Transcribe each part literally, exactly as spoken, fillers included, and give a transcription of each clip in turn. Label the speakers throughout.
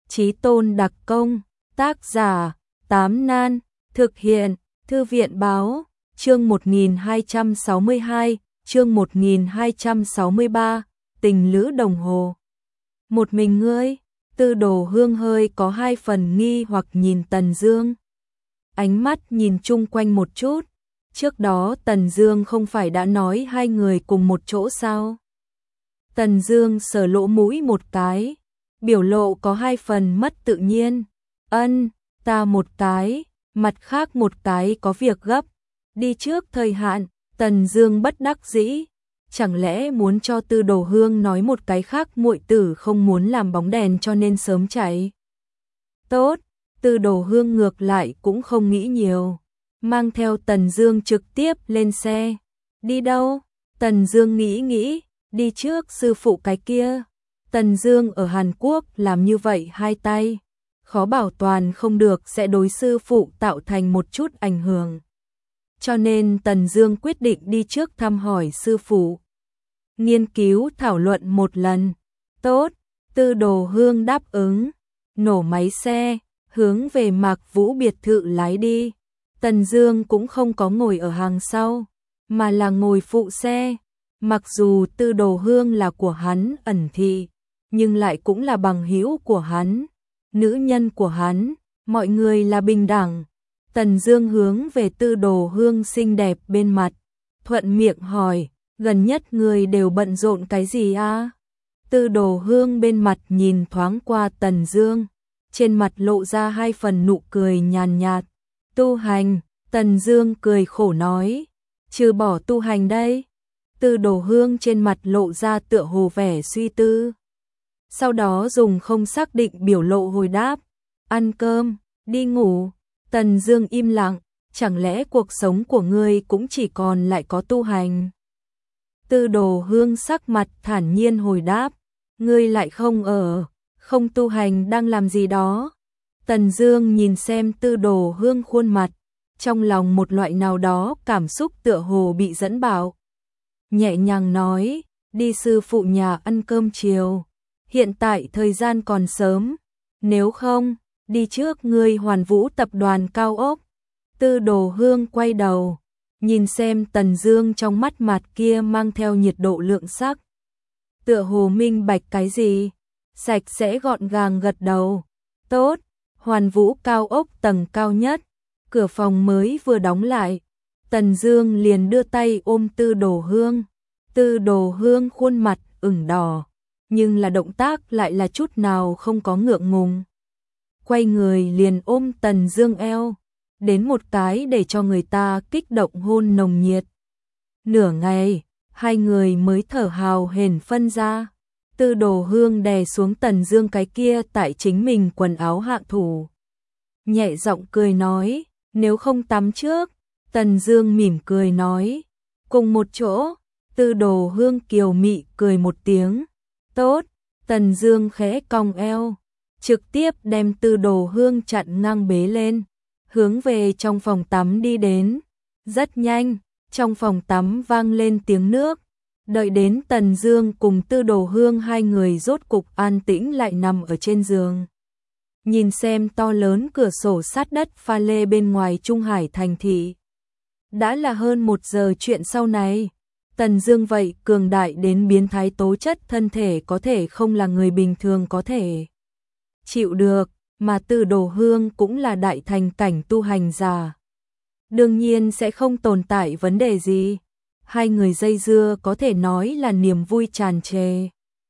Speaker 1: Chí tôn đặc công, tác giả, Tám Nan, thực hiện, Thư viện báo, chương một nghìn hai trăm sáu mươi hai, chương một nghìn hai trăm sáu mươi ba, tình lữ đồng hồ. Một mình ngươi, Tư Đồ Hương hơi có hai phần nghi hoặc nhìn Tần Dương. Ánh mắt nhìn chung quanh một chút, trước đó Tần Dương không phải đã nói hai người cùng một chỗ sao? Tần Dương sờ lỗ mũi một cái, biểu lộ có hai phần mất tự nhiên. Ân, ta một cái, mặt khác một cái có việc gấp, đi trước thời hạn. Tần Dương bất đắc dĩ, chẳng lẽ muốn cho Tư Đồ Hương nói một cái khác muội tử không muốn làm bóng đèn cho nên sớm chạy. Tốt, Tư Đồ Hương ngược lại cũng không nghĩ nhiều, mang theo Tần Dương trực tiếp lên xe. Đi đâu? Tần Dương nghĩ nghĩ, đi trước sư phụ cái kia. Tần Dương ở Hàn Quốc làm như vậy hai tay, khó bảo toàn không được sẽ đối sư phụ tạo thành một chút ảnh hưởng. Cho nên Tần Dương quyết định đi trước thăm hỏi sư phụ, nghiên cứu thảo luận một lần. Tốt, Tư Đồ Hương đáp ứng, nổ máy xe, hướng về Mạc Vũ biệt thự lái đi. Tần Dương cũng không có ngồi ở hàng sau, mà là ngồi phụ xe. Mặc dù Tư Đồ Hương là của hắn ẩn thị, nhưng lại cũng là bằng hữu của hắn, nữ nhân của hắn, mọi người là bình đẳng. Tần Dương hướng về Tư Đồ Hương xinh đẹp bên mặt, thuận miệng hỏi, gần nhất người đều bận rộn cái gì a? Tư Đồ Hương bên mặt nhìn thoáng qua Tần Dương, trên mặt lộ ra hai phần nụ cười nhàn nhạt. Tu hành. Tần Dương cười khổ nói, trừ bỏ tu hành đây. Tư Đồ Hương trên mặt lộ ra tựa hồ vẻ suy tư, sau đó dùng không xác định biểu lộ hồi đáp, ăn cơm, đi ngủ. Tần Dương im lặng, chẳng lẽ cuộc sống của ngươi cũng chỉ còn lại có tu hành? Tư Đồ Hương sắc mặt thản nhiên hồi đáp, ngươi lại không ở, không tu hành đang làm gì đó? Tần Dương nhìn xem Tư Đồ Hương khuôn mặt, trong lòng một loại nào đó cảm xúc tựa hồ bị dẫn bạo. Nhẹ nhàng nói, đi sư phụ nhà ăn cơm chiều, hiện tại thời gian còn sớm, nếu không, đi trước ngươi Hoàn Vũ tập đoàn cao ốc. Tư Đồ Hương quay đầu, nhìn xem Tần Dương trong mắt mặt kia mang theo nhiệt độ lượng sắc. Tựa hồ minh bạch cái gì, sạch sẽ gọn gàng gật đầu. Tốt, Hoàn Vũ cao ốc tầng cao nhất, cửa phòng mới vừa đóng lại, Tần Dương liền đưa tay ôm Tư Đồ Hương. Tư Đồ Hương khuôn mặt ửng đỏ, nhưng là động tác lại là chút nào không có ngượng ngùng. Quay người liền ôm Tần Dương eo, đến một cái để cho người ta kích động hôn nồng nhiệt. Nửa ngày, hai người mới thở hào hển phân ra. Tư Đồ Hương đè xuống Tần Dương cái kia tại chính mình quần áo hạ thủ, nhẹ giọng cười nói, nếu không tắm trước. Tần Dương mỉm cười nói, cùng một chỗ. Tư Đồ Hương kiều mị cười một tiếng, tốt. Tần Dương khẽ cong eo, trực tiếp đem Tư Đồ Hương chặn ngang bế lên, hướng về trong phòng tắm đi đến. Rất nhanh, trong phòng tắm vang lên tiếng nước. Đợi đến Tần Dương cùng Tư Đồ Hương hai người rốt cục an tĩnh lại nằm ở trên giường, nhìn xem to lớn cửa sổ sát đất pha lê bên ngoài Trung Hải thành thị. Đã là hơn một giờ chuyện sau này. Tần Dương vậy cường đại đến biến thái tố chất thân thể có thể không là người bình thường có thể chịu được, mà Tư Đồ Hương cũng là đại thành cảnh tu hành giả, đương nhiên sẽ không tồn tại vấn đề gì. Hai người dây dưa có thể nói là niềm vui tràn trề,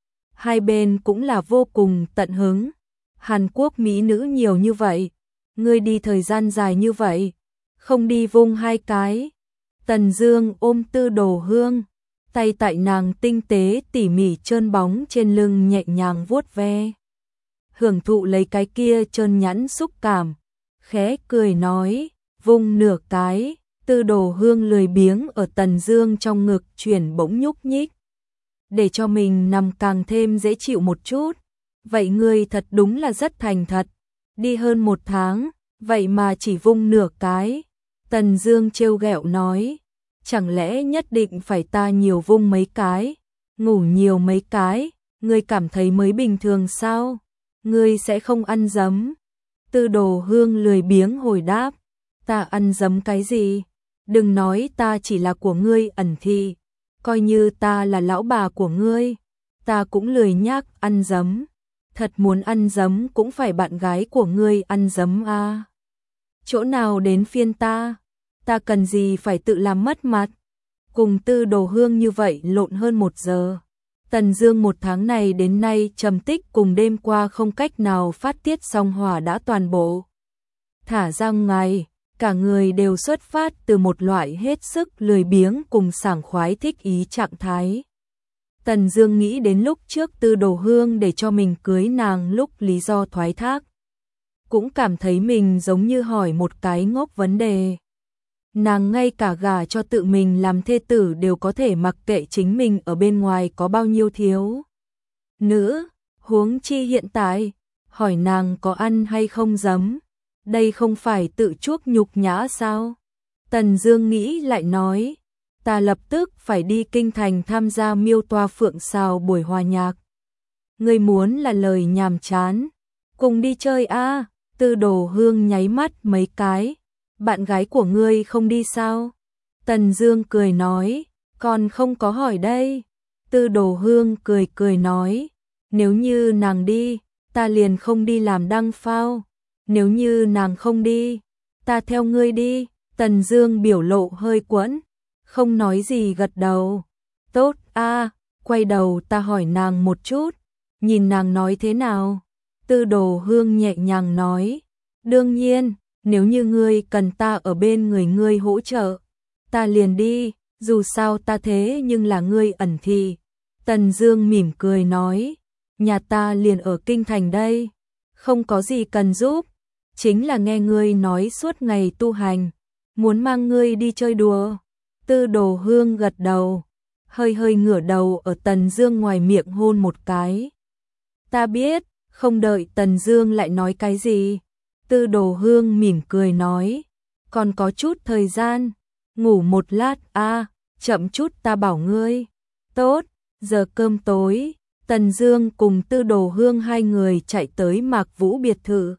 Speaker 1: hai bên cũng là vô cùng tận hứng. Hàn Quốc mỹ nữ nhiều như vậy, ngươi đi thời gian dài như vậy, không đi vung hai cái? Tần Dương ôm Tư Đồ Hương, tay tại nàng tinh tế tỉ mỉ trơn bóng trên lưng nhẹ nhàng vuốt ve, hưởng thụ lấy cái kia trơn nhẵn xúc cảm, khẽ cười nói, vung nửa cái. Tư Đồ Hương lười biếng ở Tần Dương trong ngực chuyển bỗng nhúc nhích, để cho mình nằm càng thêm dễ chịu một chút. Vậy ngươi thật đúng là rất thành thật, đi hơn một tháng, vậy mà chỉ vung nửa cái. Tần Dương trêu ghẹo nói, chẳng lẽ nhất định phải ta nhiều vung mấy cái, ngủ nhiều mấy cái, ngươi cảm thấy mới bình thường sao? Ngươi sẽ không ăn giấm. Tư Đồ Hương lười biếng hồi đáp, ta ăn giấm cái gì? Đừng nói ta chỉ là của ngươi ẩn thị, coi như ta là lão bà của ngươi, ta cũng lười nhác ăn giấm. Thật muốn ăn giấm cũng phải bạn gái của ngươi ăn giấm a. Chỗ nào đến phiên ta, ta cần gì phải tự làm mất mặt. Cùng Tư Đồ Hương như vậy lộn hơn một giờ. Tần Dương một tháng này đến nay trầm tích cùng đêm qua không cách nào phát tiết xong hỏa đã toàn bộ thả ra ngoài, cả người đều xuất phát từ một loại hết sức lười biếng cùng sảng khoái thích ý trạng thái. Tần Dương nghĩ đến lúc trước Tư Đồ Hương để cho mình cưới nàng lúc lý do thoái thác, cũng cảm thấy mình giống như hỏi một cái ngốc vấn đề. Nàng ngay cả gả cho tự mình làm thê tử đều có thể mặc kệ chính mình ở bên ngoài có bao nhiêu thiếu nữ, huống chi hiện tại, hỏi nàng có ăn hay không giấm, đây không phải tự chuốc nhục nhã sao? Tần Dương nghĩ lại nói, ta lập tức phải đi kinh thành tham gia Miêu Toa Phượng Sào buổi hòa nhạc. Ngươi muốn là lời nhàm chán, cùng đi chơi a? À? Tư Đồ Hương nháy mắt mấy cái, bạn gái của ngươi không đi sao? Tần Dương cười nói, còn không có hỏi đây. Tư Đồ Hương cười cười nói, nếu như nàng đi, ta liền không đi làm đăng phao. Nếu như nàng không đi, ta theo ngươi đi. Tần Dương biểu lộ hơi quẫn, không nói gì gật đầu. Tốt a, à, quay đầu ta hỏi nàng một chút, nhìn nàng nói thế nào. Tư Đồ Hương nhẹ nhàng nói, đương nhiên, nếu như ngươi cần ta ở bên người ngươi hỗ trợ, ta liền đi, dù sao ta thế nhưng là ngươi ẩn thị. Tần Dương mỉm cười nói, nhà ta liền ở kinh thành đây, không có gì cần giúp, chính là nghe ngươi nói suốt ngày tu hành, muốn mang ngươi đi chơi đùa. Tư Đồ Hương gật đầu, hơi hơi ngửa đầu ở Tần Dương ngoài miệng hôn một cái. Ta biết. Không đợi Tần Dương lại nói cái gì, Tư Đồ Hương mỉm cười nói, còn có chút thời gian, ngủ một lát a, à, chậm chút ta bảo ngươi. Tốt. Giờ cơm tối, Tần Dương cùng Tư Đồ Hương hai người chạy tới Mạc Vũ biệt thự.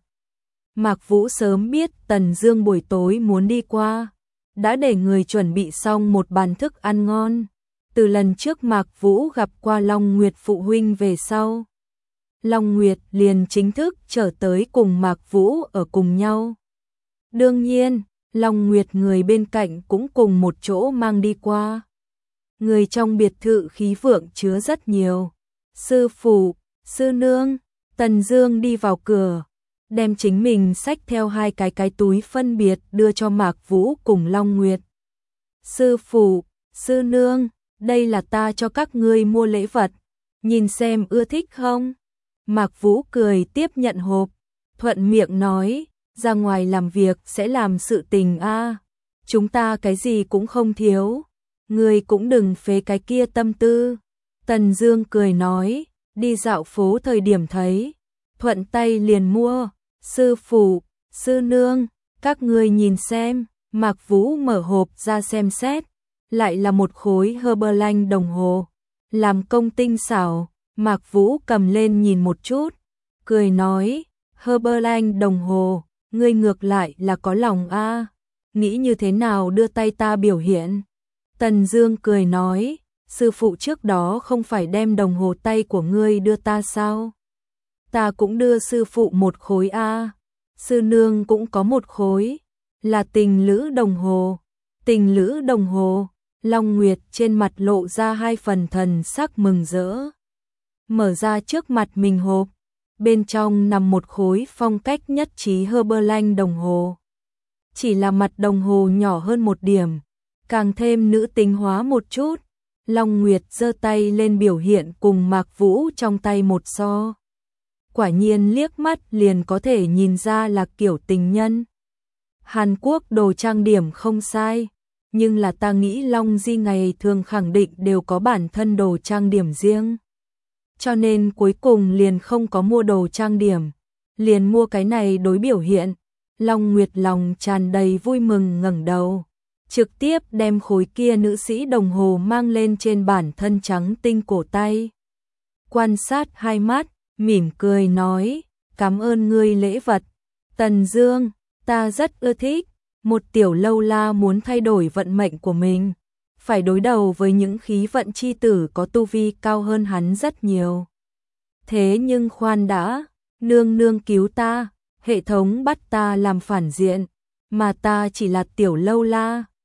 Speaker 1: Mạc Vũ sớm biết Tần Dương buổi tối muốn đi qua, đã để người chuẩn bị xong một bàn thức ăn ngon. Từ lần trước Mạc Vũ gặp qua Long Nguyệt phụ huynh về sau, Long Nguyệt liền chính thức trở tới cùng Mạc Vũ ở cùng nhau. Đương nhiên, Long Nguyệt người bên cạnh cũng cùng một chỗ mang đi qua. Người trong biệt thự khí vượng chứa rất nhiều. Sư phụ, sư nương, Tần Dương đi vào cửa, đem chính mình xách theo hai cái cái túi phân biệt đưa cho Mạc Vũ cùng Long Nguyệt. Sư phụ, sư nương, đây là ta cho các ngươi mua lễ vật, nhìn xem ưa thích không? Mạc Vũ cười tiếp nhận hộp, thuận miệng nói, ra ngoài làm việc sẽ làm sự tình a, à. Chúng ta cái gì cũng không thiếu, ngươi cũng đừng phế cái kia tâm tư. Tần Dương cười nói, đi dạo phố thời điểm thấy, thuận tay liền mua. Sư phụ, sư nương, các ngươi nhìn xem. Mạc Vũ mở hộp ra xem xét, lại là một khối Herbalife đồng hồ, làm công tinh xảo. Mạc Vũ cầm lên nhìn một chút, cười nói, Herbalife đồng hồ, ngươi ngược lại là có lòng a, à. Nghĩ như thế nào đưa tay ta biểu hiện? Tần Dương cười nói, sư phụ trước đó không phải đem đồng hồ tay của ngươi đưa ta sao? Ta cũng đưa sư phụ một khối a, à. Sư nương cũng có một khối, là tình lữ đồng hồ. Tình lữ đồng hồ. Long Nguyệt trên mặt lộ ra hai phần thần sắc mừng rỡ. Mở ra trước mặt mình hộp, bên trong nằm một khối phong cách nhất trí Herbalife đồng hồ. Chỉ là mặt đồng hồ nhỏ hơn một điểm, càng thêm nữ tính hóa một chút. Long Nguyệt giơ tay lên biểu hiện cùng Mạc Vũ trong tay một so. Quả nhiên liếc mắt liền có thể nhìn ra là kiểu tình nhân. Hàn Quốc đồ trang điểm không sai, nhưng là ta nghĩ Long Di ngày thường khẳng định đều có bản thân đồ trang điểm riêng. Cho nên cuối cùng liền không có mua đồ trang điểm, liền mua cái này đối biểu hiện. Long Nguyệt lòng tràn đầy vui mừng ngẩng đầu, trực tiếp đem khối kia nữ sĩ đồng hồ mang lên trên bản thân trắng tinh cổ tay. Quan sát hai mắt, mỉm cười nói, cảm ơn ngươi lễ vật. Tần Dương, ta rất ưa thích, một tiểu lâu la muốn thay đổi vận mệnh của mình, phải đối đầu với những khí vận chi tử có tu vi cao hơn hắn rất nhiều. Thế nhưng khoan đã, nương nương cứu ta, hệ thống bắt ta làm phản diện, mà ta chỉ là tiểu lâu la,